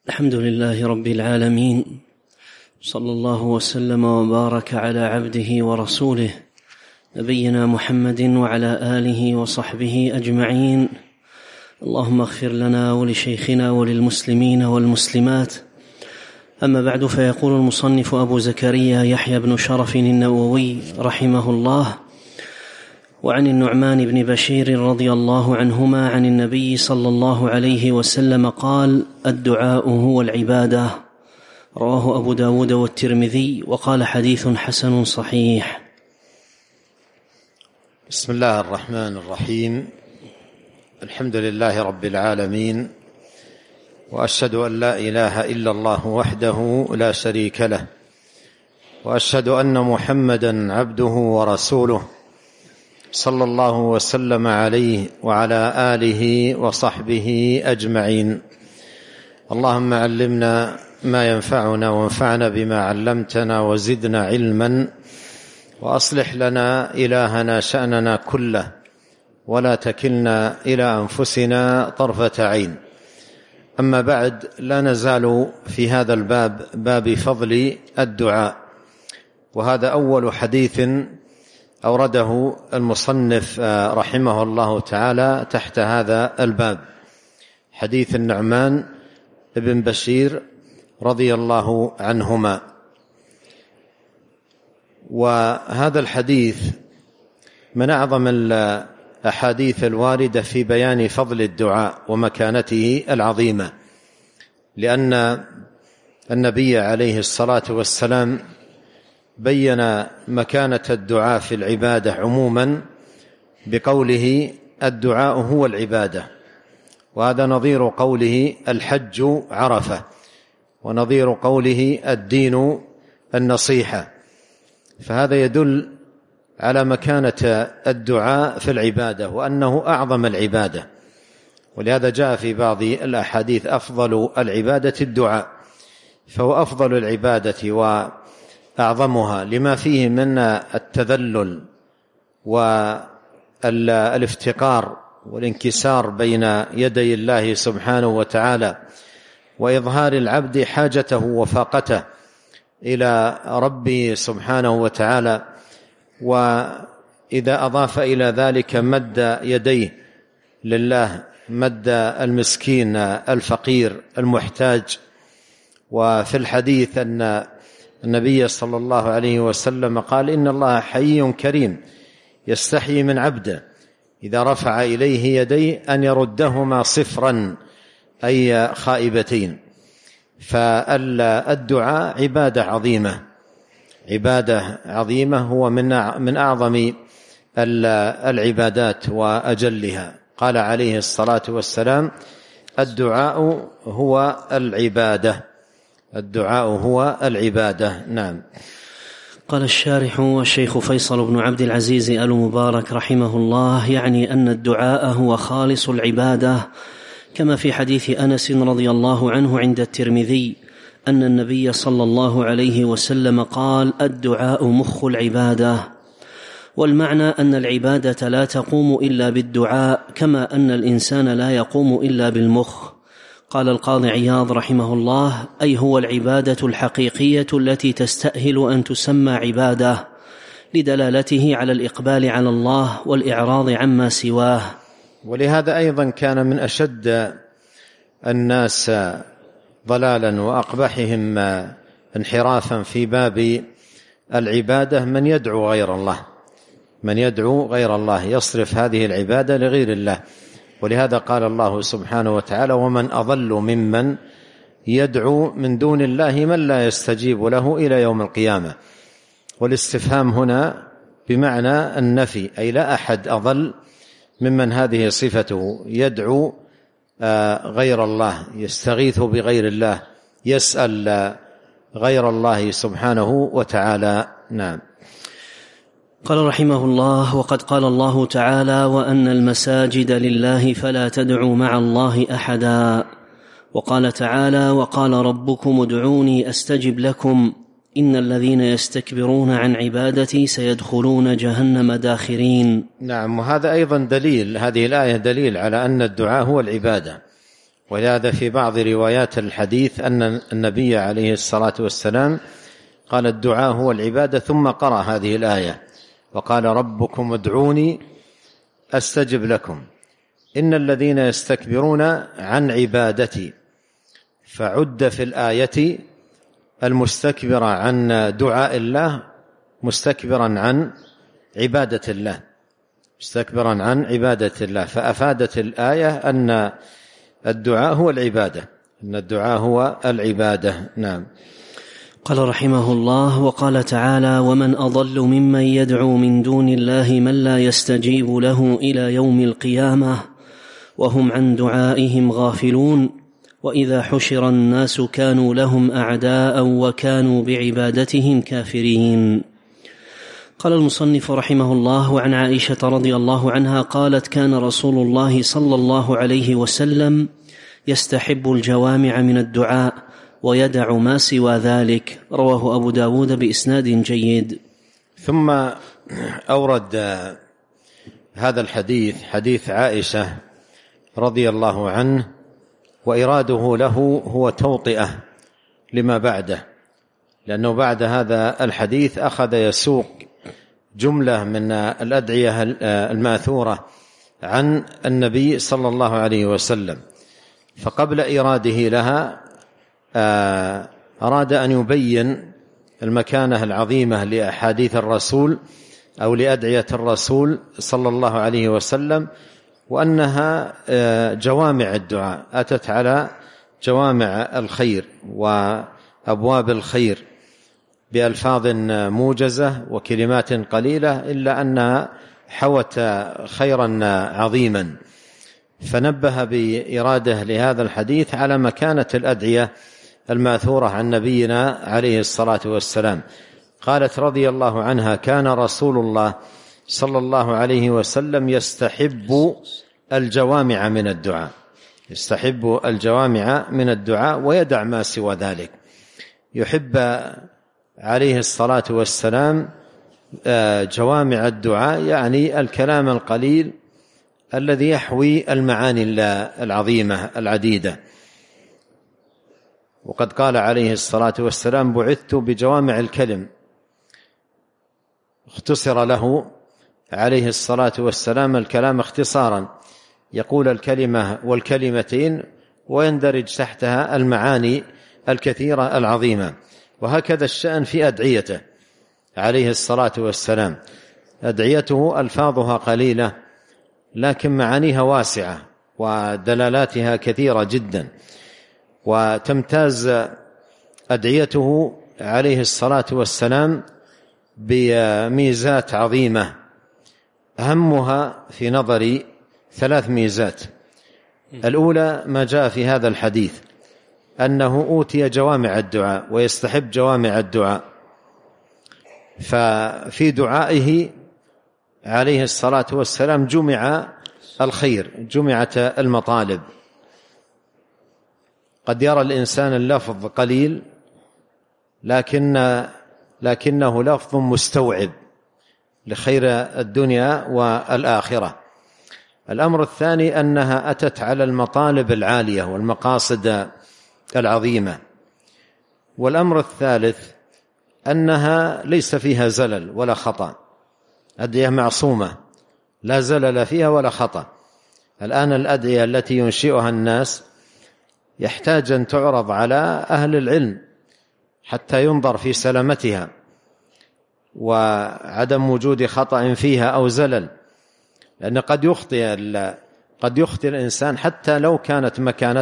الحمد لله رب العالمين، صلى الله وسلم وبارك على عبده ورسوله نبينا محمد وعلى آله وصحبه أجمعين. اللهم اغفر لنا ولشيخنا وللمسلمين والمسلمات. أما بعد، فيقول المصنف أبو زكريا يحيى بن شرف النووي رحمه الله: وعن النعمان بن بشير رضي الله عنهما عن النبي صلى الله عليه وسلم قال: الدعاء هو العبادة. رواه أبو داود والترمذي، وقال حديث حسن صحيح. بسم الله الرحمن الرحيم. الحمد لله رب العالمين، وأشهد أن لا إله إلا الله وحده لا شريك له، وأشهد أن محمدا عبده ورسوله، صلى الله وسلم عليه وعلى آله وصحبه أجمعين. اللهم علمنا ما ينفعنا وانفعنا بما علمتنا وزدنا علما، وأصلح لنا إلهنا شأننا كله، ولا تكلنا إلى أنفسنا طرفة عين. أما بعد، لا نزال في هذا الباب، باب فضل الدعاء، وهذا أول حديث أورده المصنف رحمه الله تعالى تحت هذا الباب، حديث النعمان بن بشير رضي الله عنهما. وهذا الحديث من أعظم الأحاديث الواردة في بيان فضل الدعاء ومكانته العظيمة، لأن النبي عليه الصلاة والسلام بين مكانة الدعاء في العبادة عموما بقوله: الدعاء هو العبادة. وهذا نظير قوله: الحج عرفة، ونظير قوله: الدين النصيحة. فهذا يدل على مكانة الدعاء في العبادة، وأنه أعظم العبادة. ولهذا جاء في بعض الأحاديث: أفضل العبادة الدعاء، فهو أفضل العبادة وأعظمها، لما فيه من التذلل والافتقار والانكسار بين يدي الله سبحانه وتعالى، وإظهار العبد حاجته وفاقته إلى ربه سبحانه وتعالى. وإذا أضاف إلى ذلك مد يديه لله، مد المسكين الفقير المحتاج. وفي الحديث أن النبي صلى الله عليه وسلم قال: إن الله حي كريم يستحيي من عبده إذا رفع إليه يديه أن يردهما صفرا، أي خائبتين. فالدعاء عبادة عظيمة، عبادة عظيمة، هو من أعظم العبادات وأجلها. قال عليه الصلاة والسلام: الدعاء هو العبادة، الدعاء هو العبادة. نعم. قال الشارح والشيخ فيصل بن عبد العزيز آل مبارك رحمه الله: يعني أن الدعاء هو خالص العبادة، كما في حديث أنس رضي الله عنه عند الترمذي أن النبي صلى الله عليه وسلم قال: الدعاء مخ العبادة. والمعنى أن العبادة لا تقوم إلا بالدعاء، كما أن الإنسان لا يقوم إلا بالمخ. قال القاضي عياض رحمه الله: أي هو العبادة الحقيقية التي تستأهل أن تسمى عبادة، لدلالته على الإقبال على الله والإعراض عما سواه. ولهذا أيضا كان من أشد الناس ضلالا وأقبحهم انحرافا في باب العبادة من يدعو غير الله، من يدعو غير الله، يصرف هذه العبادة لغير الله. ولهذا قال الله سبحانه وتعالى: ومن أضل ممن يدعو من دون الله من لا يستجيب له إلى يوم القيامة. والاستفهام هنا بمعنى النفي، أي لا أحد أضل ممن هذه صفته، يدعو غير الله، يستغيث بغير الله، يسأل غير الله سبحانه وتعالى. نعم. قال رحمه الله: وقد قال الله تعالى: وأن المساجد لله فلا تدعوا مع الله أحدا. وقال تعالى: وقال ربكم ادعوني أستجب لكم إن الذين يستكبرون عن عبادتي سيدخلون جهنم داخرين. نعم. وهذا أيضا دليل، هذه الآية دليل على أن الدعاء هو العبادة، ولهذا في بعض روايات الحديث أن النبي عليه الصلاة والسلام قال الدعاء هو العبادة، ثم قرأ هذه الآية وقال ربكم ادعوني أستجب لكم إن الذين يستكبرون عن عبادتي. فعد في الآية المستكبر عن دعاء الله مستكبرا عن عبادة الله، مستكبرا عن عبادة الله، فأفادت الآية أن الدعاء هو العبادة، أن الدعاء هو العبادة. نعم. قال رحمه الله: وقال تعالى: ومن أضل ممن يدعو من دون الله من لا يستجيب له إلى يوم القيامة وهم عن دعائهم غافلون وإذا حشر الناس كانوا لهم أعداء وكانوا بعبادتهم كافرين. قال المصنف رحمه الله: وعن عائشة رضي الله عنها قالت: كان رسول الله صلى الله عليه وسلم يستحب الجوامع من الدعاء ويدع ما سوى ذلك. رواه أبو داود بإسناد جيد. ثم أورد هذا الحديث، حديث عائشة رضي الله عنه، وإراده له هو توطئة لما بعده، لأنه بعد هذا الحديث أخذ يسوق جملة من الأدعية الماثورة عن النبي صلى الله عليه وسلم. فقبل إراده لها أراد أن يبين المكانة العظيمة لأحاديث الرسول أو لأدعية الرسول صلى الله عليه وسلم، وأنها جوامع الدعاء، أتت على جوامع الخير وأبواب الخير بألفاظ موجزة وكلمات قليلة، إلا أنها حوت خيرا عظيما. فنبه بإراده لهذا الحديث على مكانة الأدعية الماثورة عن نبينا عليه الصلاة والسلام. قالت رضي الله عنها: كان رسول الله صلى الله عليه وسلم يستحب الجوامع من الدعاء، يستحب الجوامع من الدعاء ويدع ما سوى ذلك. يحب عليه الصلاة والسلام جوامع الدعاء، يعني الكلام القليل الذي يحوي المعاني العظيمة العديدة. وقد قال عليه الصلاة والسلام: بعثت بجوامع الكلم. اختصر له عليه الصلاة والسلام الكلام اختصارا، يقول الكلمة والكلمتين ويندرج تحتها المعاني الكثيرة العظيمة. وهكذا الشأن في أدعيته عليه الصلاة والسلام، أدعيته ألفاظها قليلة لكن معانيها واسعة ودلالاتها كثيرة جدا. وتمتاز أدعيته عليه الصلاة والسلام بميزات عظيمة، أهمها في نظري 3 ميزات. الأولى ما جاء في هذا الحديث أنه أوتي جوامع الدعاء ويستحب جوامع الدعاء، ففي دعائه عليه الصلاة والسلام جمع الخير، جمعت المطالب. قد يرى الإنسان اللفظ قليل لكنه لفظ مستوعب لخير الدنيا والآخرة. الأمر الثاني أنها أتت على المطالب العالية والمقاصد العظيمة. والأمر الثالث أنها ليس فيها زلل ولا خطأ، أدعية معصومة لا زلل فيها ولا خطأ. الآن الأدعية التي ينشئها الناس يحتاج أن تعرض على أهل العلم حتى ينظر في سلامتها وعدم وجود خطأ فيها أو زلل، لأن قد يخطئ الإنسان حتى لو كانت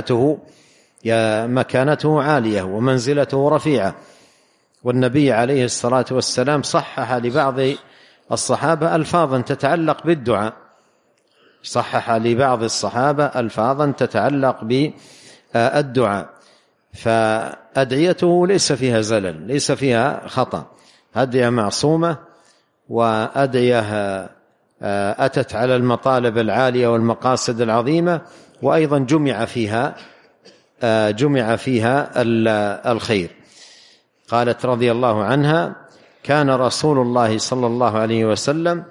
مكانته عالية ومنزلته رفيعة. والنبي عليه الصلاة والسلام صحح لبعض الصحابة ألفاظا تتعلق بالدعاء، صحح لبعض الصحابة ألفاظا تتعلق بالدعاء، فأدعيته ليس فيها زلل، ليس فيها خطأ، أدعية معصومة وأدعية أتت على المطالب العالية والمقاصد العظيمة، وأيضا جمع فيها الخير. قالت رضي الله عنها: كان رسول الله صلى الله عليه وسلم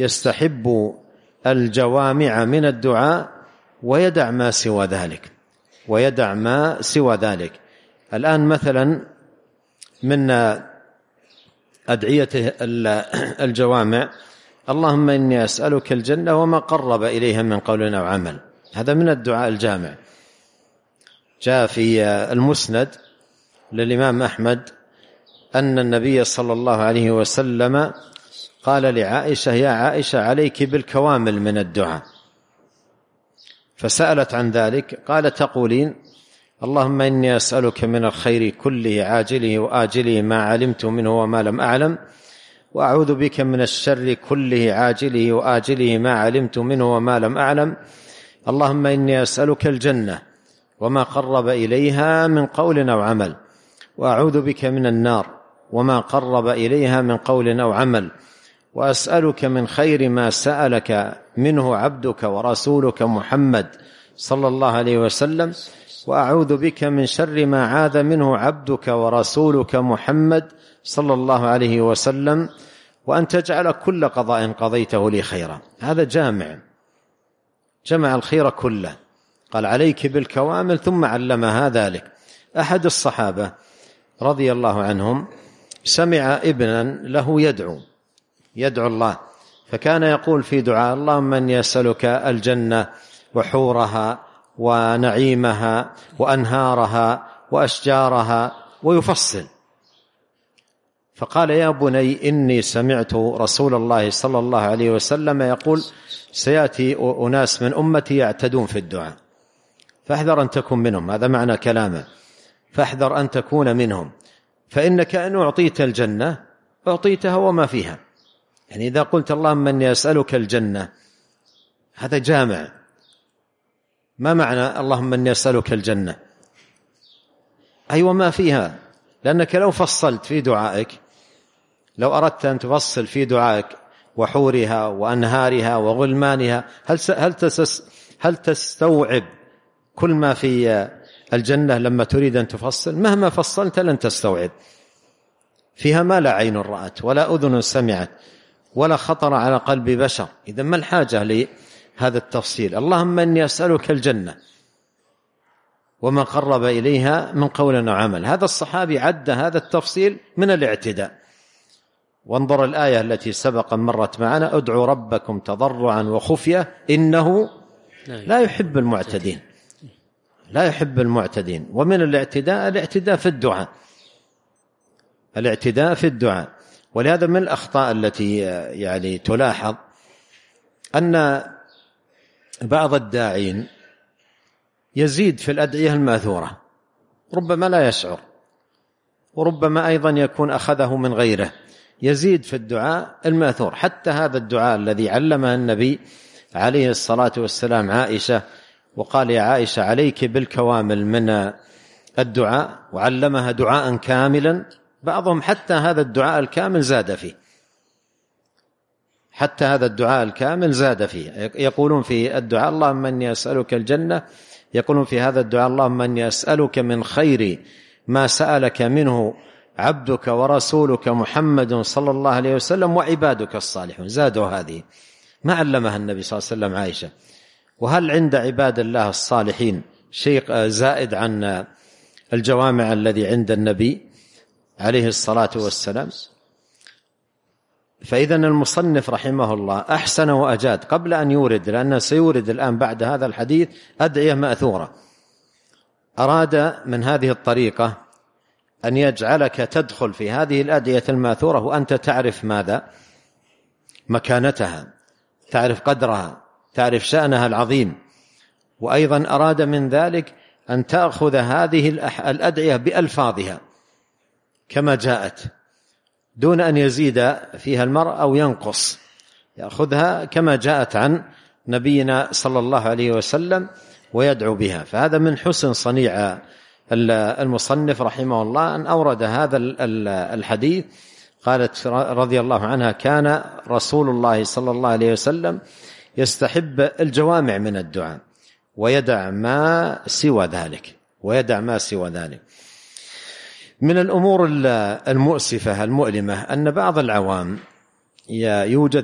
يستحب الجوامع من الدعاء ويدع ما سوى ذلك. ويدع ما سوى ذلك. الآن مثلا من أدعية الجوامع: اللهم إني أسألك الجنة وما قرب إليها من قول أو عمل. هذا من الدعاء الجامع. جاء في المسند للإمام أحمد أن النبي صلى الله عليه وسلم قال لعائشة: يا عائشة عليك بالكوامل من الدعاء. فسألت عن ذلك، قال: تقولين: اللهم إني أسألك من الخير كله عاجله وآجله ما علمت منه وما لم أعلم، وأعوذ بك من الشر كله عاجله وآجله ما علمت منه وما لم أعلم. اللهم إني أسألك الجنة وما قرب إليها من قول أو عمل، وأعوذ بك من النار وما قرب إليها من قول أو عمل، وأسألك من خير ما سألك منه عبدك ورسولك محمد صلى الله عليه وسلم، وأعوذ بك من شر ما عاذ منه عبدك ورسولك محمد صلى الله عليه وسلم، وأن تجعل كل قضاء قضيته لي خيرا. هذا جمع الخير كله. قال: عليك بالكوامل، ثم علمها ذلك. أحد الصحابة رضي الله عنهم سمع ابنا له يدعو الله، فكان يقول في دعاء: اللهم إني أسألك الجنة وحورها ونعيمها وأنهارها وأشجارها، ويفصل. فقال: يا بني إني سمعت رسول الله صلى الله عليه وسلم يقول: سيأتي أناس من أمتي يعتدون في الدعاء، فاحذر أن تكون منهم. هذا معنى كلامه: فاحذر أن تكون منهم، فإنك إن أعطيت الجنة أعطيتها وما فيها. يعني إذا قلت اللهم إني أسألك الجنة، هذا جامع. ما معنى اللهم إني أسألك الجنة؟ أي وما فيها. لأنك لو فصلت في دعائك، لو أردت أن تفصل في دعائك وحورها وأنهارها وغلمانها، هل تستوعب كل ما في الجنة لما تريد أن تفصل؟ مهما فصلت لن تستوعب. فيها ما لا عين رأت ولا أذن سمعت ولا خطر على قلب بشر. إذن ما الحاجة لهذا التفصيل؟ اللهم إني أسألك الجنة وما قرب إليها من قول وعمل. هذا الصحابي عد هذا التفصيل من الاعتداء. وانظر الآية التي سبق مرت معنا: ادعوا ربكم تضرعا وخفية إنه لا يحب المعتدين. لا يحب المعتدين. ومن الاعتداء في الدعاء. ولهذا من الأخطاء التي يعني تلاحظ أن بعض الداعين يزيد في الأدعية الماثورة، ربما لا يشعر، وربما أيضا يكون أخذه من غيره، يزيد في الدعاء الماثور. حتى هذا الدعاء الذي علمه النبي عليه الصلاة والسلام عائشة، وقال: يا عائشة عليك بالكوامل من الدعاء، وعلمها دعاء كاملا. بعضهم حتى هذا الدعاء الكامل زاد فيه. يقولون في الدعاء: اللهم إني أسألك الجنة، يقولون في هذا الدعاء: اللهم إني أسألك من خير ما سألك منه عبدك ورسولك محمد صلى الله عليه وسلم وعبادك الصالحون. زادوا هذه، ما علمها النبي صلى الله عليه وسلم عائشة. وهل عند عباد الله الصالحين شيء زائد عن الجوامع الذي عند النبي عليه الصلاة والسلام؟ فإذن المصنف رحمه الله أحسن وأجاد قبل أن يورد، لأنه سيورد الآن بعد هذا الحديث أدعية مأثورة. أراد من هذه الطريقة أن يجعلك تدخل في هذه الأدعية المأثورة وأنت تعرف ماذا؟ مكانتها، تعرف قدرها، تعرف شأنها العظيم. وأيضا أراد من ذلك أن تأخذ هذه الأدعية بألفاظها كما جاءت، دون أن يزيد فيها المرء أو ينقص، يأخذها كما جاءت عن نبينا صلى الله عليه وسلم ويدعو بها. فهذا من حسن صنيع المصنف رحمه الله أن أورد هذا الحديث. قالت رضي الله عنها: كان رسول الله صلى الله عليه وسلم يستحب الجوامع من الدعاء ويدع ما سوى ذلك. من الأمور المؤسفة المؤلمة أن بعض العوام يوجد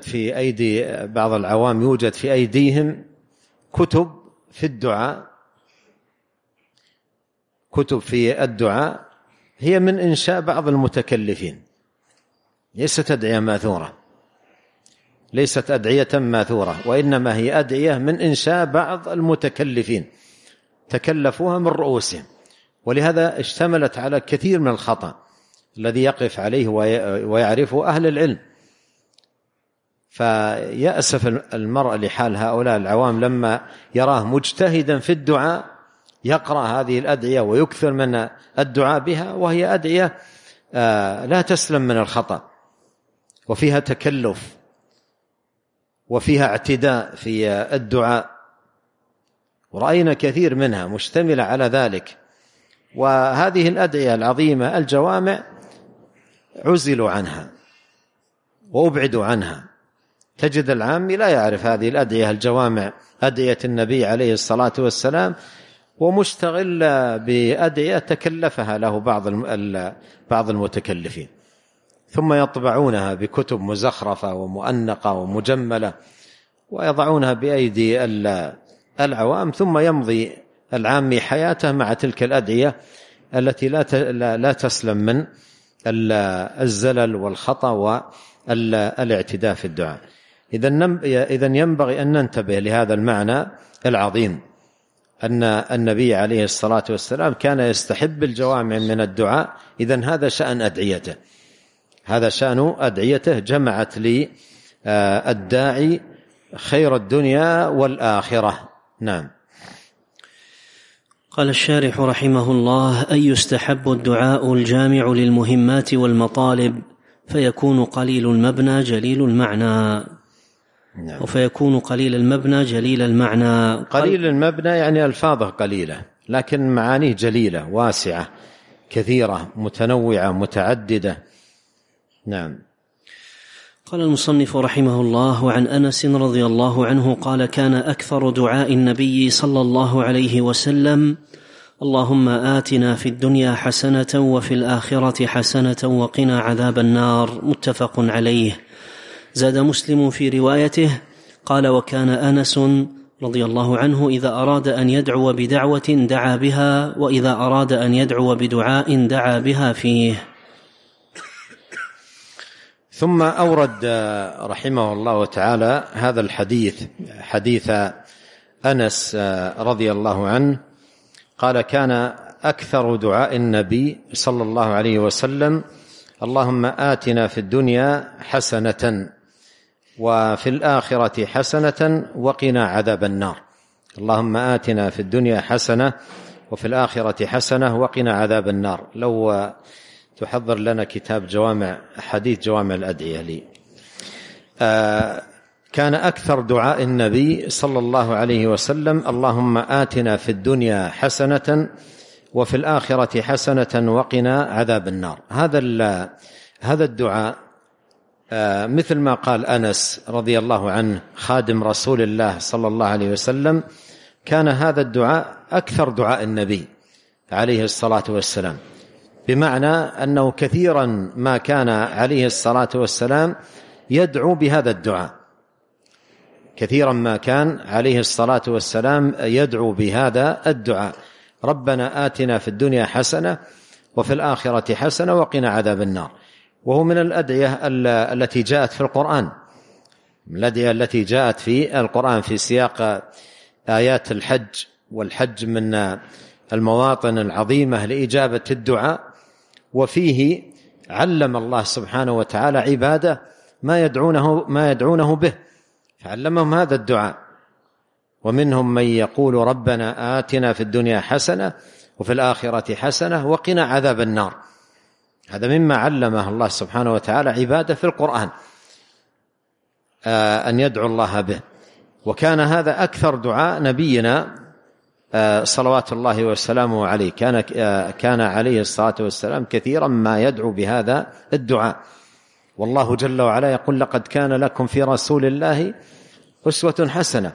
في أيديهم كتب في الدعاء كتب في الدعاء هي من إنشاء بعض المتكلفين، ليست أدعية ماثورة، ليست أدعية ماثورة، وإنما هي أدعية من إنشاء بعض المتكلفين تكلفوها من رؤوسهم، ولهذا اشتملت على كثير من الخطأ الذي يقف عليه ويعرفه أهل العلم. فيأسف المرء لحال هؤلاء العوام لما يراه مجتهدا في الدعاء يقرأ هذه الأدعية ويكثر من الدعاء بها، وهي أدعية لا تسلم من الخطأ، وفيها تكلف وفيها اعتداء في الدعاء، ورأينا كثير منها مشتملة على ذلك. وهذه الأدعية العظيمة الجوامع عزلوا عنها وأبعدوا عنها. تجد العامي لا يعرف هذه الأدعية الجوامع، أدعية النبي عليه الصلاة والسلام، ومشتغل بأدعية تكلفها له بعض المتكلفين، ثم يطبعونها بكتب مزخرفة ومؤنقة ومجملة ويضعونها بأيدي العوام، ثم يمضي العامي حياته مع تلك الأدعية التي لا تسلم من الزلل والخطأ والاعتداء في الدعاء. إذن ينبغي أن ننتبه لهذا المعنى العظيم، أن النبي عليه الصلاة والسلام كان يستحب الجوامع من الدعاء. إذن هذا شأن أدعيته، هذا شأن أدعيته، جمعت لي الداعي خير الدنيا والآخرة. نعم. قال الشارح رحمه الله: أي يستحب الدعاء الجامع للمهمات والمطالب، فيكون قليل المبنى جليل المعنى. نعم. وفيكون قليل المبنى جليل المعنى. قليل المبنى يعني ألفاظه قليلة لكن معانيه جليلة واسعة كثيرة متنوعة متعددة. نعم. قال المصنف رحمه الله: وعن أنس رضي الله عنه قال: كان أكثر دعاء النبي صلى الله عليه وسلم: اللهم آتنا في الدنيا حسنة وفي الآخرة حسنة وقنا عذاب النار. متفق عليه. زاد مسلم في روايته قال: وكان أنس رضي الله عنه إذا أراد أن يدعو بدعوة دعا بها، وإذا أراد أن يدعو بدعاء دعا بها فيه. ثم أورد رحمه الله تعالى هذا الحديث، حديث أنس رضي الله عنه قال: كان أكثر دعاء النبي صلى الله عليه وسلم: اللهم آتنا في الدنيا حسنة وفي الآخرة حسنة وقنا عذاب النار. اللهم آتنا في الدنيا حسنة وفي الآخرة حسنة وقنا عذاب النار. لو تحضر لنا كتاب حديث جوامع الأدعية لي. كان أكثر دعاء النبي صلى الله عليه وسلم: اللهم آتنا في الدنيا حسنة وفي الآخرة حسنة وقنا عذاب النار. هذا الدعاء مثل ما قال أنس رضي الله عنه خادم رسول الله صلى الله عليه وسلم، كان هذا الدعاء أكثر دعاء النبي عليه الصلاة والسلام، بمعنى أنه كثيرا ما كان عليه الصلاة والسلام يدعو بهذا الدعاء، كثيرا ما كان عليه الصلاة والسلام يدعو بهذا الدعاء: ربنا آتنا في الدنيا حسنة وفي الآخرة حسنة وقنا عذاب النار. وهو من الأدعية التي جاءت في القرآن، من الأدعية التي جاءت في القرآن في سياق آيات الحج، والحج من المواطن العظيمة لإجابة الدعاء، وفيه علم الله سبحانه وتعالى عباده ما يدعونه به، فعلمهم هذا الدعاء. ومنهم من يقول ربنا آتنا في الدنيا حسنة وفي الآخرة حسنة وقنا عذاب النار. هذا مما علمه الله سبحانه وتعالى عباده في القرآن، أن يدعو الله به. وكان هذا أكثر دعاء نبينا صلوات الله وسلامه عليه، كان عليه الصلاة والسلام كثيرا ما يدعو بهذا الدعاء. والله جل وعلا يقول: لقد كان لكم في رسول الله أسوة حسنة.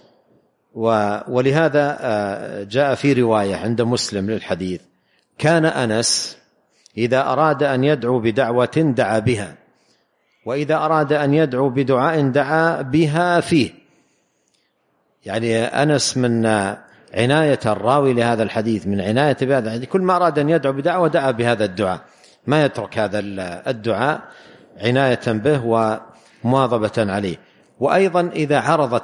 ولهذا جاء في رواية عند مسلم للحديث: كان أنس إذا أراد أن يدعو بدعوة دعا بها، وإذا أراد أن يدعو بدعاء دعا بها فيه. يعني أنس من عناية الراوي لهذا الحديث، من عناية بهذا الحديث، كل ما أراد أن يدعو بدعوة دعا بهذا الدعاء، ما يترك هذا الدعاء عناية به ومواظبة عليه. وأيضا إذا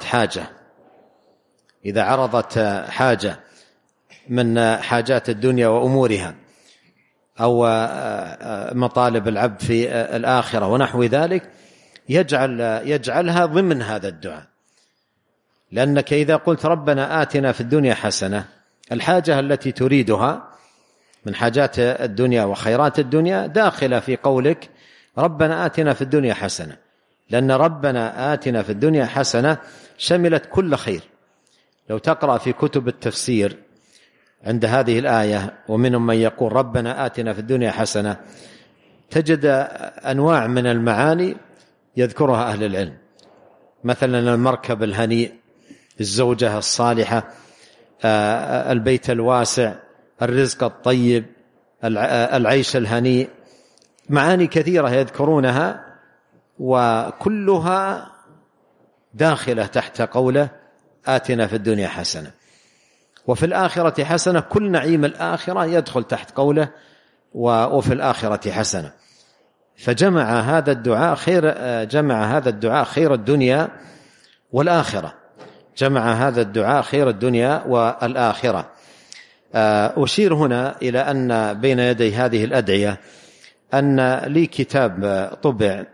عرضت حاجة من حاجات الدنيا وأمورها أو مطالب العبد في الآخرة ونحو ذلك، يجعلها ضمن هذا الدعاء. لأنك إذا قلت ربنا آتنا في الدنيا حسنة، الحاجة التي تريدها من حاجات الدنيا وخيرات الدنيا داخلة في قولك ربنا آتنا في الدنيا حسنة، لأن ربنا آتنا في الدنيا حسنة شملت كل خير. لو تقرأ في كتب التفسير عند هذه الآية ومنهم من يقول ربنا آتنا في الدنيا حسنة، تجد أنواع من المعاني يذكرها أهل العلم، مثلا المركب الهنيء، الزوجة الصالحة، البيت الواسع، الرزق الطيب، العيش الهنيء، معاني كثيرة يذكرونها وكلها داخلة تحت قوله آتنا في الدنيا حسنة. وفي الآخرة حسنة، كل نعيم الآخرة يدخل تحت قوله وفي الآخرة حسنة. فجمع هذا الدعاء خير الدنيا والآخرة، والآخرة. أشير هنا إلى أن بين يدي هذه الأدعية أن لي كتاب طبع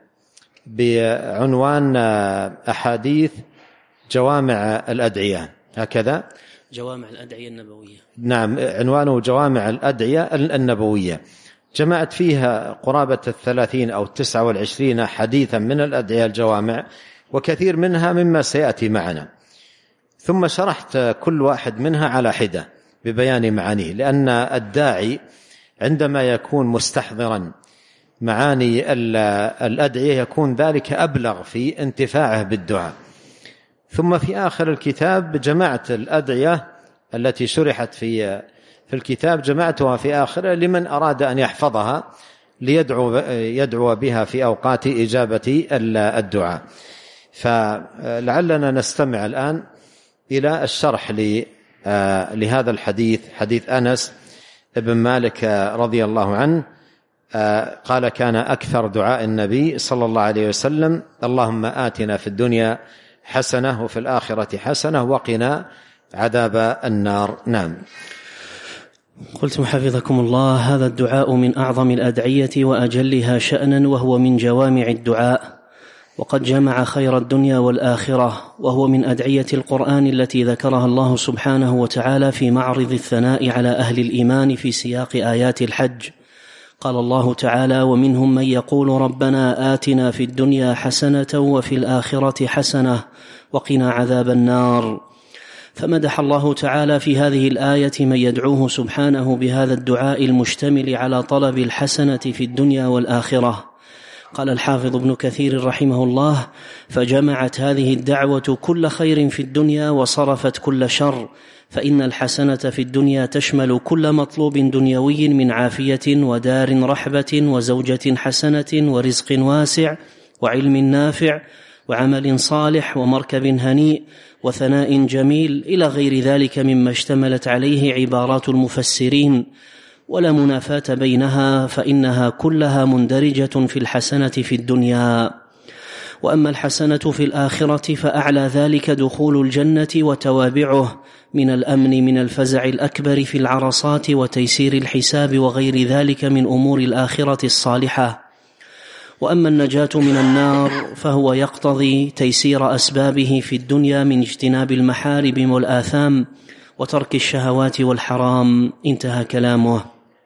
بعنوان أحاديث جوامع الأدعية، هكذا جوامع الأدعية النبوية. نعم، عنوانه جوامع الأدعية النبوية. جمعت فيها قرابة 30 أو 29 حديثا من الأدعية الجوامع، وكثير منها مما سيأتي معنا. ثم شرحت كل واحد منها على حدة ببيان معانيه، لأن الداعي عندما يكون مستحضرا معاني الأدعية يكون ذلك أبلغ في انتفاعه بالدعاء. ثم في آخر الكتاب جمعت الأدعية التي شرحت في الكتاب، جمعتها في آخره لمن أراد أن يحفظها ليدعو بها في أوقات إجابة الدعاء. فلعلنا نستمع الآن إلى الشرح لهذا الحديث، حديث أنس بن مالك رضي الله عنه قال: كان أكثر دعاء النبي صلى الله عليه وسلم اللهم آتنا في الدنيا حسنة وفي الآخرة حسنة وقنا عذاب النار. نعم. قلت حفظكم الله: هذا الدعاء من أعظم الأدعية وأجلها شأنا، وهو من جوامع الدعاء، وقد جمع خير الدنيا والآخرة، وهو من أدعية القرآن التي ذكرها الله سبحانه وتعالى في معرض الثناء على أهل الإيمان في سياق آيات الحج. قال الله تعالى: ومنهم من يقول ربنا آتنا في الدنيا حسنة وفي الآخرة حسنة وقنا عذاب النار. فمدح الله تعالى في هذه الآية من يدعوه سبحانه بهذا الدعاء المشتمل على طلب الحسنة في الدنيا والآخرة. قال الحافظ ابن كثير رحمه الله: فجمعت هذه الدعوة كل خير في الدنيا وصرفت كل شر، فإن الحسنة في الدنيا تشمل كل مطلوب دنيوي من عافية ودار رحبة وزوجة حسنة ورزق واسع وعلم نافع وعمل صالح ومركب هنيء وثناء جميل إلى غير ذلك مما اشتملت عليه عبارات المفسرين، ولا منافاة بينها، فإنها كلها مندرجة في الحسنة في الدنيا. وأما الحسنة في الآخرة فأعلى ذلك دخول الجنة وتوابعه من الأمن من الفزع الأكبر في العرصات وتيسير الحساب وغير ذلك من أمور الآخرة الصالحة. وأما النجاة من النار فهو يقتضي تيسير أسبابه في الدنيا من اجتناب المحارم والآثام وترك الشهوات والحرام. انتهى كلامه.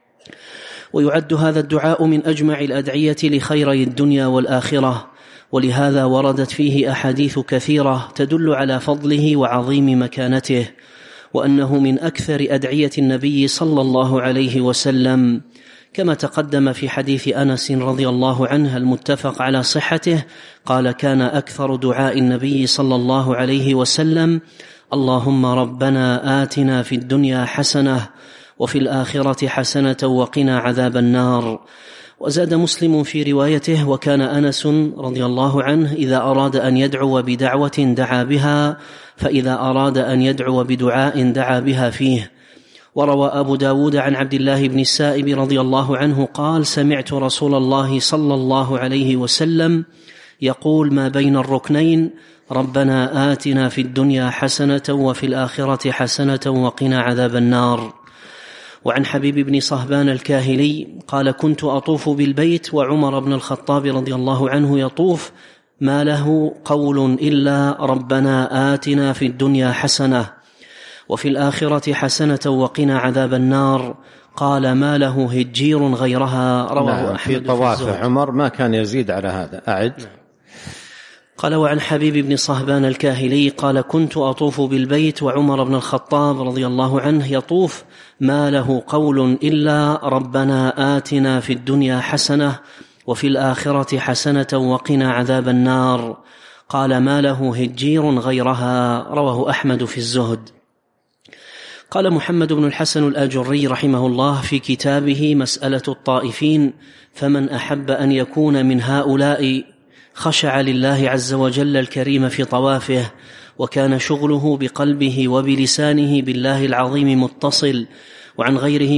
ويعد هذا الدعاء من أجمع الأدعية لخيري الدنيا والآخرة، ولهذا وردت فيه أحاديث كثيرة تدل على فضله وعظيم مكانته، وأنه من أكثر أدعية النبي صلى الله عليه وسلم، كما تقدم في حديث أنس رضي الله عنه المتفق على صحته. قال: كان أكثر دعاء النبي صلى الله عليه وسلم: اللهم ربنا آتنا في الدنيا حسنة وفي الآخرة حسنة وقنا عذاب النار. وزاد مسلم في روايته: وكان أنس رضي الله عنه إذا أراد أن يدعو بدعوة دعا بها، فإذا أراد أن يدعو بدعاء دعا بها فيه. وروى أبو داود عن عبد الله بن السائب رضي الله عنه قال: سمعت رسول الله صلى الله عليه وسلم يقول ما بين الركنين: ربنا آتنا في الدنيا حسنة وفي الآخرة حسنة وقنا عذاب النار. وعن حبيب بن صهبان الكاهلي قال: كنت أطوف بالبيت وعمر بن الخطاب رضي الله عنه يطوف، ما له قول إلا ربنا آتنا في الدنيا حسنة وفي الآخرة حسنة وقنا عذاب النار. قال: ما له هجير غيرها. رواه أحمد. في طواف عمر ما كان يزيد على هذا. أعد. قال: وعن حبيب بن صهبان الكاهلي قال: كنت أطوف بالبيت وعمر بن الخطاب رضي الله عنه يطوف، ما له قول إلا ربنا آتنا في الدنيا حسنة وفي الآخرة حسنة وقنا عذاب النار. قال: ما له هجير غيرها. رواه أحمد في الزهد. قال محمد بن الحسن الآجري رحمه الله في كتابه مسألة الطائفين: فمن أحب أن يكون من هؤلاء خشع لله عز وجل الكريم في طوافه، وكان شغله بقلبه وبلسانه بالله العظيم متصل، وعن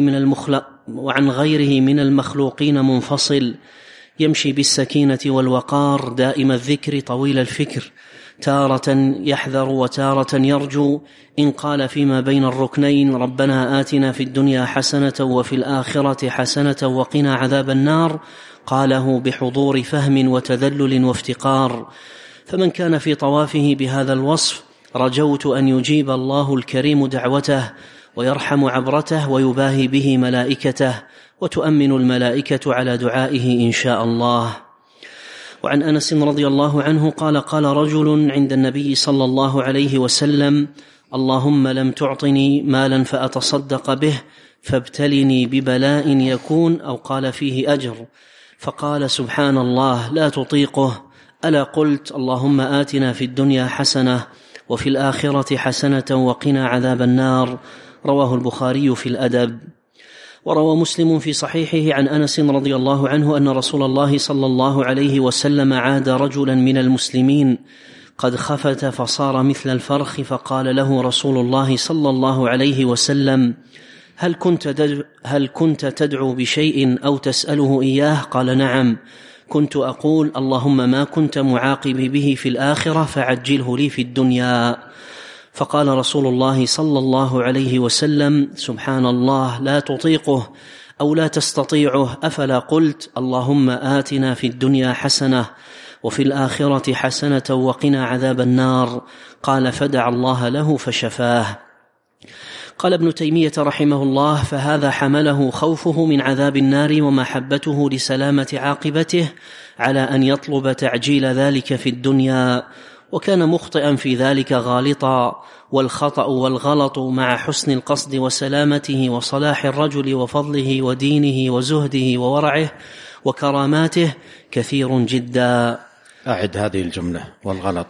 غيره من المخلوقين منفصل، يمشي بالسكينة والوقار دائم الذكر طويل الفكر، تارة يحذر وتارة يرجو، إن قال فيما بين الركنين ربنا آتنا في الدنيا حسنة وفي الآخرة حسنة وقنا عذاب النار قاله بحضور فهم وتذلل وافتقار. فمن كان في طوافه بهذا الوصف رجوت أن يجيب الله الكريم دعوته ويرحم عبرته ويباهي به ملائكته، وتؤمن الملائكة على دعائه إن شاء الله. وعن أنس رضي الله عنه قال: قال رجل عند النبي صلى الله عليه وسلم: اللهم لم تعطني مالا فأتصدق به فابتلني ببلاء يكون، أو قال فيه أجر، فقال: سبحان الله لا تطيقه، ألا قلت اللهم آتنا في الدنيا حسنة وفي الآخرة حسنة وقنا عذاب النار. رواه البخاري في الأدب. وروى مسلم في صحيحه عن أنس رضي الله عنه أن رسول الله صلى الله عليه وسلم عاد رجلا من المسلمين قد خفت فصار مثل الفرخ، فقال له رسول الله صلى الله عليه وسلم: هل كنت تدعو بشيء أو تسأله إياه؟ قال: نعم، كنت أقول اللهم ما كنت معاقبي به في الآخرة فعجله لي في الدنيا. فقال رسول الله صلى الله عليه وسلم: سبحان الله لا تطيقه أو لا تستطيعه، أفلا قلت اللهم آتنا في الدنيا حسنة وفي الآخرة حسنة وقنا عذاب النار؟ قال: فدعا الله له فشفاه. قال ابن تيمية رحمه الله: فهذا حمله خوفه من عذاب النار ومحبته لسلامة عاقبته على أن يطلب تعجيل ذلك في الدنيا، وكان مخطئا في ذلك غالطا، والخطأ والغلط مع حسن القصد وسلامته وصلاح الرجل وفضله ودينه وزهده وورعه وكراماته كثير جدا. أعد هذه الجملة: والغلط.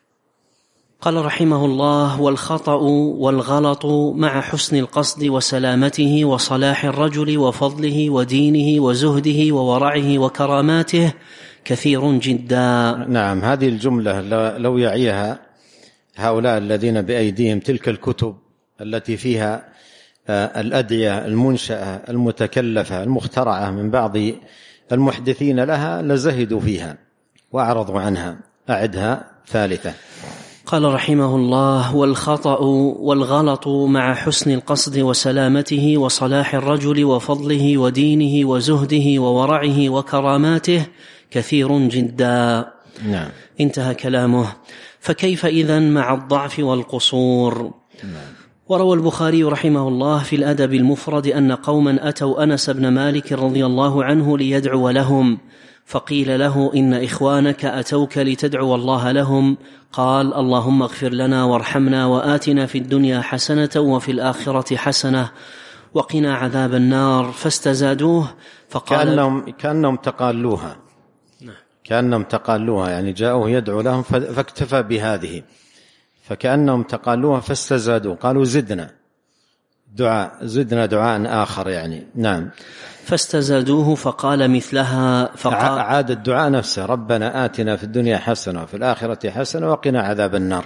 قال رحمه الله: والخطأ والغلط مع حسن القصد وسلامته وصلاح الرجل وفضله ودينه وزهده وورعه وكراماته كثير جدا. نعم، هذه الجملة لو يعيها هؤلاء الذين بأيديهم تلك الكتب التي فيها الأدعية المنشأة المتكلفة المخترعة من بعض المحدثين لها لزهدوا فيها وأعرضوا عنها. أعدها ثالثة. قال رحمه الله: والخطأ والغلط مع حسن القصد وسلامته وصلاح الرجل وفضله ودينه وزهده وورعه وكراماته كثير جدا. نعم. انتهى كلامه. فكيف إذن مع الضعف والقصور؟ نعم. وروى البخاري رحمه الله في الأدب المفرد أن قوما أتوا أنس بن مالك رضي الله عنه ليدعو لهم، فقيل له: إن إخوانك أتوك لتدعو الله لهم. قال: اللهم اغفر لنا وارحمنا وآتنا في الدنيا حسنة وفي الآخرة حسنة وقنا عذاب النار. فاستزادوه فقال كأنهم تقالوها. كأنهم تقالوها، يعني جاءوه يدعو لهم فاكتفى بهذه، فكأنهم تقالوها فاستزادوا، قالوا زدنا، دعاء، زدنا دعاء آخر يعني. نعم. فاستزادوه فقال مثلها، عاد الدعاء نفسه: ربنا آتنا في الدنيا حسنة وفي الآخرة حسنة وقنا عذاب النار،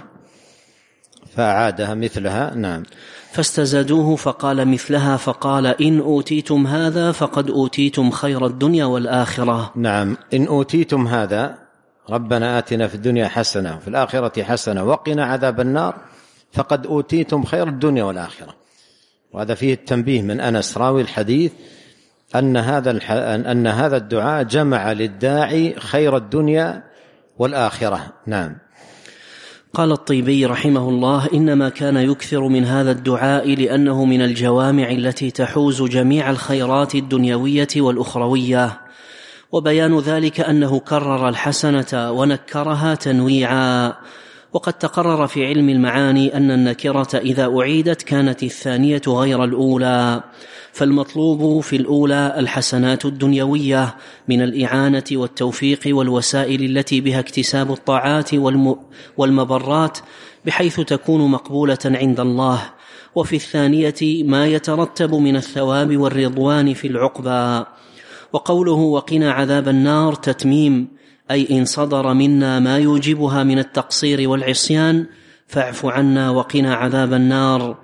فأعادها مثلها. نعم. فاستزادوه فقال مثلها، فقال إن أوتيتم هذا فقد أوتيتم خير الدنيا والآخرة. نعم، إن أوتيتم هذا، ربنا آتنا في الدنيا حسنة وفي الآخرة حسنة وقنا عذاب النار، فقد أوتيتم خير الدنيا والآخرة. وهذا فيه التنبيه من أنس راوي الحديث أن هذا الدعاء جمع للداعي خير الدنيا والآخرة. نعم. قال الطيبي رحمه الله: إنما كان يكثر من هذا الدعاء لأنه من الجوامع التي تحوز جميع الخيرات الدنيوية والأخروية، وبيان ذلك أنه كرر الحسنة ونكرها تنويعا. وقد تقرر في علم المعاني أن النكرة إذا أعيدت كانت الثانية غير الأولى، فالمطلوب في الأولى الحسنات الدنيوية من الإعانة والتوفيق والوسائل التي بها اكتساب الطاعات والمبرات بحيث تكون مقبولة عند الله، وفي الثانية ما يترتب من الثواب والرضوان في العقبى. وقوله وقنا عذاب النار تتميم، أي إن صدر منا ما يوجبها من التقصير والعصيان فاعف عنا وقنا عذاب النار،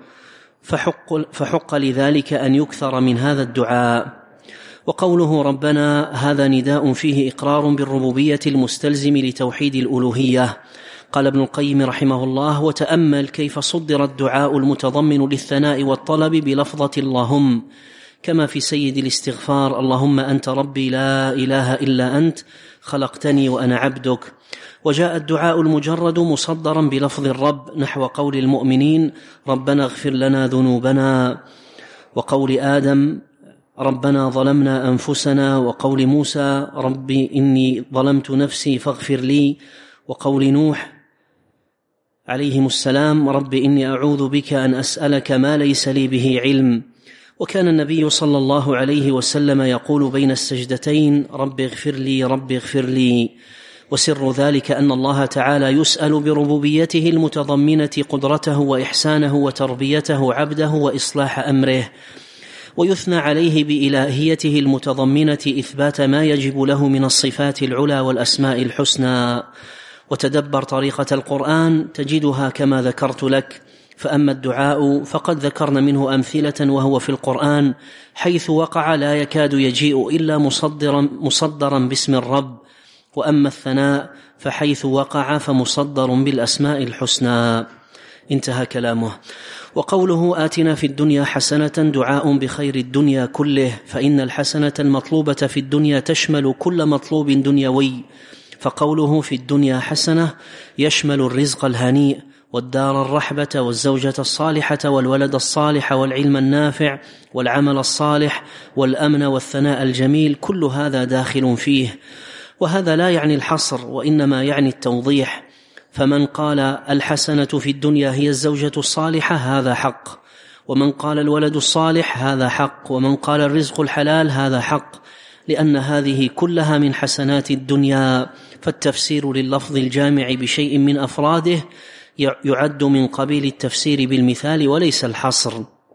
فحق لذلك أن يكثر من هذا الدعاء. وقوله ربنا هذا نداء فيه إقرار بالربوبية المستلزم لتوحيد الألوهية. قال ابن القيم رحمه الله: وتأمل كيف صدر الدعاء المتضمن للثناء والطلب بلفظة اللهم، كما في سيد الاستغفار: اللهم أنت ربي لا إله إلا أنت خلقتني وأنا عبدك. وجاء الدعاء المجرد مصدرا بلفظ الرب نحو قول المؤمنين ربنا اغفر لنا ذنوبنا، وقول آدم ربنا ظلمنا أنفسنا، وقول موسى ربي إني ظلمت نفسي فاغفر لي، وقول نوح عليهم السلام رب إني أعوذ بك أن أسألك ما ليس لي به علم. وكان النبي صلى الله عليه وسلم يقول بين السجدتين رب اغفر لي رب اغفر لي. وسر ذلك أن الله تعالى يسأل بربوبيته المتضمنة قدرته وإحسانه وتربيته عبده وإصلاح أمره، ويثنى عليه بإلهيته المتضمنة إثبات ما يجب له من الصفات العلى والأسماء الحسنى. وتدبر طريقة القرآن تجدها كما ذكرت لك. فأما الدعاء فقد ذكرنا منه أمثلة وهو في القرآن حيث وقع لا يكاد يجيء إلا مصدرا باسم الرب، وأما الثناء فحيث وقع فمصدر بالأسماء الحسنى. انتهى كلامه. وقوله آتنا في الدنيا حسنة دعاء بخير الدنيا كله، فإن الحسنة المطلوبة في الدنيا تشمل كل مطلوب دنيوي، فقوله في الدنيا حسنة يشمل الرزق الهنيء والدار الرحبة والزوجة الصالحة والولد الصالح والعلم النافع والعمل الصالح والأمن والثناء الجميل، كل هذا داخل فيه. وهذا لا يعني الحصر وإنما يعني التوضيح. فمن قال الحسنة في الدنيا هي الزوجة الصالحة هذا حق، ومن قال الولد الصالح هذا حق، ومن قال الرزق الحلال هذا حق، لأن هذه كلها من حسنات الدنيا، فالتفسير لللفظ الجامع بشيء من أفراده يعد من قبيل التفسير بالمثال وليس الحصر.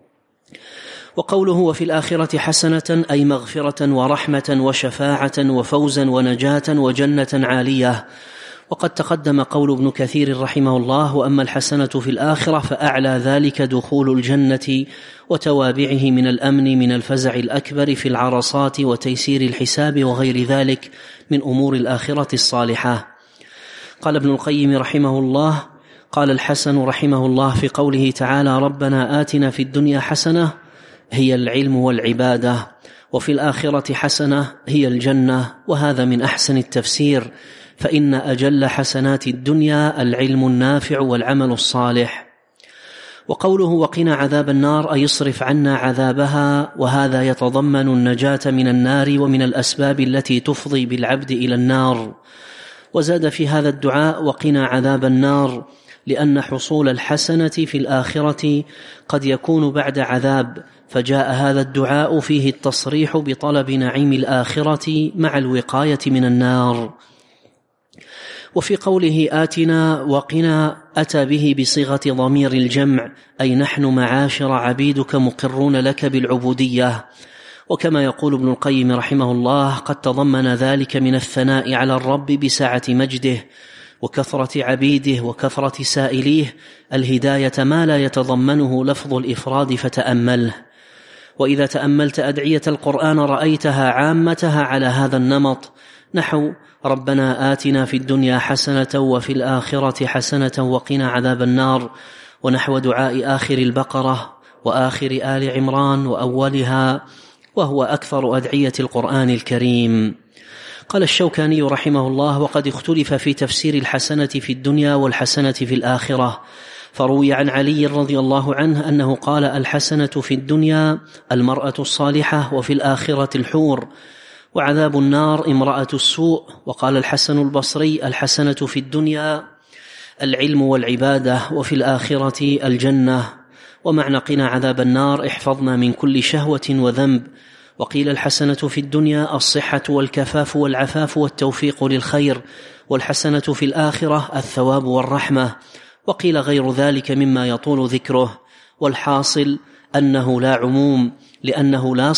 وقوله وفي الآخرة حسنة أي مغفرة ورحمة وشفاعة وفوزا ونجاة وجنة عالية. وقد تقدم قول ابن كثير رحمه الله: وأما الحسنة في الآخرة فأعلى ذلك دخول الجنة وتوابعه من الأمن من الفزع الأكبر في العرصات وتيسير الحساب وغير ذلك من أمور الآخرة الصالحة. قال ابن القيم رحمه الله: قال الحسن رحمه الله في قوله تعالى ربنا آتنا في الدنيا حسنة هي العلم والعبادة، وفي الآخرة حسنة هي الجنة، وهذا من أحسن التفسير، فإن أجل حسنات الدنيا العلم النافع والعمل الصالح. وقوله وقنا عذاب النار أي اصرف عنا عذابها، وهذا يتضمن النجاة من النار ومن الأسباب التي تفضي بالعبد إلى النار. وزاد في هذا الدعاء وقنا عذاب النار، لأن حصول الحسنة في الآخرة قد يكون بعد عذاب، فجاء هذا الدعاء فيه التصريح بطلب نعيم الآخرة مع الوقاية من النار. وفي قوله آتنا وقنا أتى به بصيغة ضمير الجمع، أي نحن معاشر عبيدك مقرون لك بالعبودية. وكما يقول ابن القيم رحمه الله: قد تضمن ذلك من الثناء على الرب بسعة مجده وكثرة عبيده وكثرة سائليه الهداية ما لا يتضمنه لفظ الإفراد فتأمله. وإذا تأملت أدعية القرآن رأيتها عامتها على هذا النمط، نحو ربنا آتنا في الدنيا حسنة وفي الآخرة حسنة وقنا عذاب النار، ونحو دعاء آخر البقرة وآخر آل عمران وأولها، وهو أكثر أدعية القرآن الكريم. قال الشوكاني رحمه الله: وقد اختلف في تفسير الحسنة في الدنيا والحسنة في الآخرة، فروي عن علي رضي الله عنه أنه قال: الحسنة في الدنيا المرأة الصالحة، وفي الآخرة الحور، وعذاب النار امرأة السوء. وقال الحسن البصري: الحسنة في الدنيا العلم والعبادة، وفي الآخرة الجنة. ومعنى قنا عذاب النار احفظنا من كل شهوة وذنب. وقيل الحسنة في الدنيا الصحة والكفاف والعفاف والتوفيق للخير، والحسنة في الآخرة الثواب والرحمة. وقيل غير ذلك مما يطول ذكره. والحاصل أنه لا عموم، لأنه لا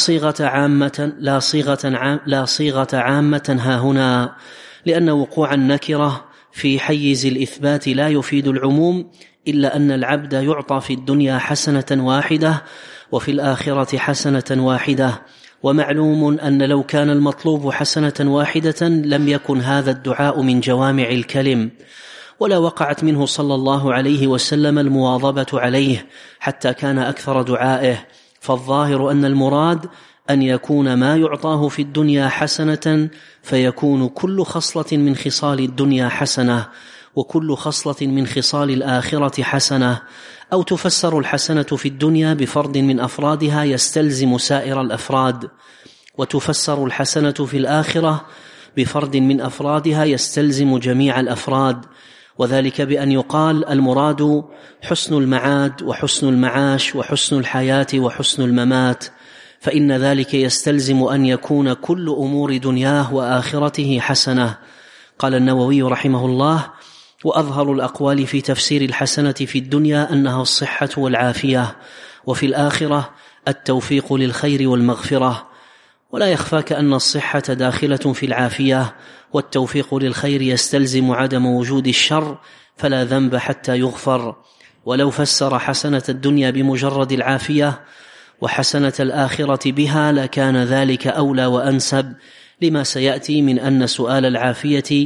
صيغة عامة ها هنا، لأن وقوع النكرة في حيز الإثبات لا يفيد العموم، إلا أن العبد يعطى في الدنيا حسنة واحدة وفي الآخرة حسنة واحدة. ومعلوم أن لو كان المطلوب حسنة واحدة لم يكن هذا الدعاء من جوامع الكلم، ولا وقعت منه صلى الله عليه وسلم المواظبة عليه حتى كان أكثر دعائه. فالظاهر أن المراد أن يكون ما يعطاه في الدنيا حسنة، فيكون كل خصلة من خصال الدنيا حسنة، وكل خصلة من خصال الآخرة حسنة. أو تفسر الحسنة في الدنيا بفرد من أفرادها يستلزم سائر الأفراد، وتفسر الحسنة في الآخرة بفرد من أفرادها يستلزم جميع الأفراد، وذلك بأن يقال: المراد حسن المعاد وحسن المعاش وحسن الحياة وحسن الممات، فإن ذلك يستلزم أن يكون كل أمور دنياه وآخرته حسنة. قال النووي رحمه الله: وأظهر الأقوال في تفسير الحسنة في الدنيا أنها الصحة والعافية، وفي الآخرة التوفيق للخير والمغفرة. ولا يخفاك أن الصحة داخلة في العافية، والتوفيق للخير يستلزم عدم وجود الشر، فلا ذنب حتى يغفر. ولو فسر حسنة الدنيا بمجرد العافية وحسنة الآخرة بها لكان ذلك أولى وأنسب، لما سيأتي من أن سؤال العافية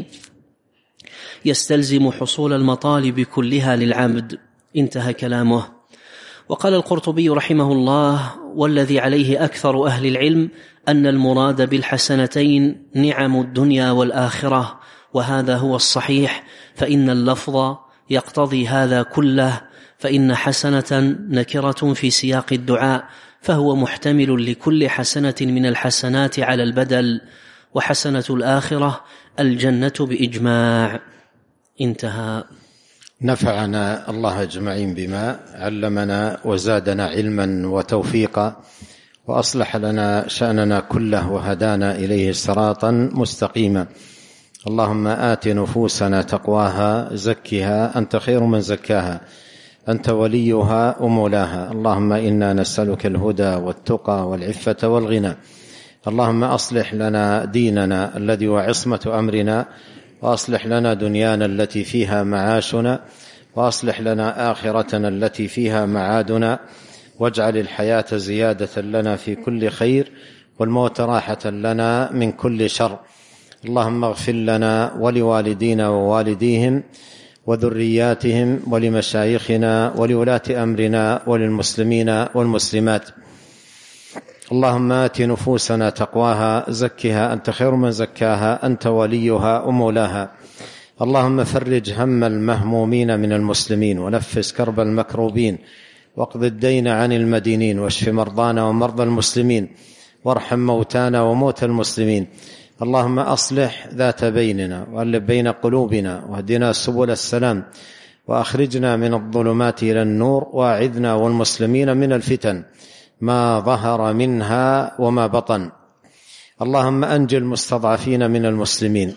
يستلزم حصول المطالب كلها للعبد. انتهى كلامه. وقال القرطبي رحمه الله: والذي عليه أكثر أهل العلم أن المراد بالحسنتين نعم الدنيا والآخرة، وهذا هو الصحيح، فإن اللفظ يقتضي هذا كله، فإن حسنة نكرة في سياق الدعاء، فهو محتمل لكل حسنة من الحسنات على البدل، وحسنة الآخرة الجنة بإجماع. انتهى. نفعنا الله أجمعين بما علمنا وزادنا علما وتوفيقا، وأصلح لنا شأننا كله وهدانا إليه صراطا مستقيما. اللهم آت نفوسنا تقواها زكها أنت خير من زكاها أنت وليها ومولاها. اللهم إنا نسألك الهدى والتقى والعفة والغنى. اللهم أصلح لنا ديننا الذي هو عصمة أمرنا، وأصلح لنا دنيانا التي فيها معاشنا، وأصلح لنا آخرتنا التي فيها معادنا، واجعل الحياة زيادة لنا في كل خير، والموت راحة لنا من كل شر. اللهم اغفر لنا ولوالدينا ووالديهم وذرياتهم ولمشايخنا ولولاة أمرنا وللمسلمين والمسلمات. اللهم آت نفوسنا تقواها زكها أنت خير من زكاها أنت وليها ومولاها. اللهم فرج هم المهمومين من المسلمين، ونفس كرب المكروبين، واقض الدين عن المدينين، واشف مرضانا ومرضى المسلمين، وارحم موتانا وموتى المسلمين. اللهم أصلح ذات بيننا وألف بين قلوبنا، واهدنا سبل السلام، وأخرجنا من الظلمات إلى النور، وأعذنا والمسلمين من الفتن ما ظهر منها وما بطن. اللهم أنجِ المستضعفين من المسلمين،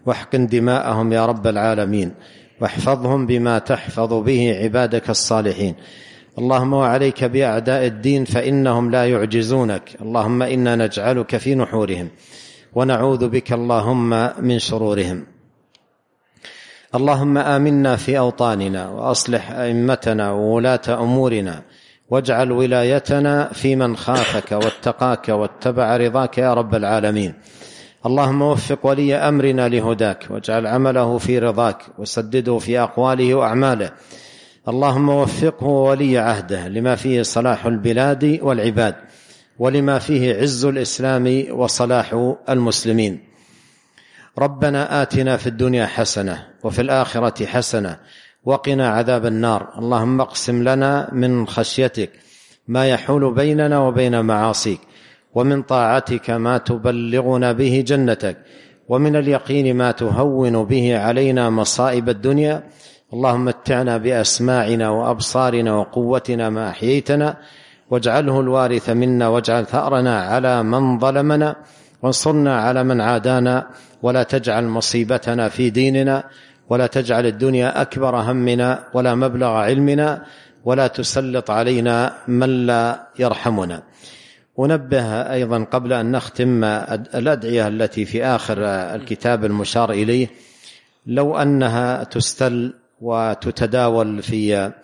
واحقن دماءهم يا رب العالمين، واحفظهم بما تحفظ به عبادك الصالحين. اللهم وعليك بأعداء الدين فإنهم لا يعجزونك، اللهم إنا نجعلك في نحورهم ونعوذ بك اللهم من شرورهم. اللهم آمنا في أوطاننا وأصلح أئمتنا وولاة أمورنا، واجعل ولايتنا في من خافك واتقاك واتبع رضاك يا رب العالمين. اللهم وفق ولي أمرنا لهداك، واجعل عمله في رضاك، وسدده في أقواله وأعماله. اللهم وفقه وولي عهده لما فيه صلاح البلاد والعباد، ولما فيه عز الإسلام وصلاح المسلمين. ربنا آتنا في الدنيا حسنة وفي الآخرة حسنة وقنا عذاب النار. اللهم اقسم لنا من خشيتك ما يحول بيننا وبين معاصيك، ومن طاعتك ما تبلغنا به جنتك، ومن اليقين ما تهون به علينا مصائب الدنيا. اللهم متعنا بأسماعنا وأبصارنا وقوتنا ما أحييتنا، واجعله الوارث منا، واجعل ثأرنا على من ظلمنا، وانصرنا على من عادانا، ولا تجعل مصيبتنا في ديننا، ولا تجعل الدنيا أكبر همنا ولا مبلغ علمنا، ولا تسلط علينا من لا يرحمنا. أنبه أيضا قبل أن نختم الأدعية التي في آخر الكتاب المشار إليه، لو أنها تستل وتتداول في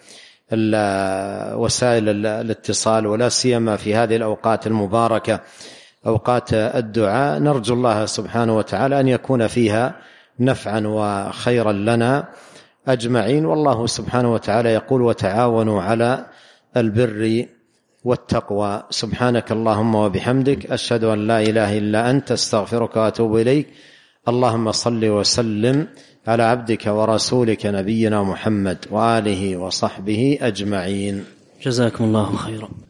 وسائل الاتصال، ولا سيما في هذه الأوقات المباركة أوقات الدعاء، نرجو الله سبحانه وتعالى أن يكون فيها نفعا وخيرا لنا أجمعين. والله سبحانه وتعالى يقول: وتعاونوا على البر والتقوى. سبحانك اللهم وبحمدك، أشهد أن لا إله إلا أنت، استغفرك وأتوب إليك. اللهم صل وسلم على عبدك ورسولك نبينا محمد وآله وصحبه أجمعين. جزاكم الله خيرا.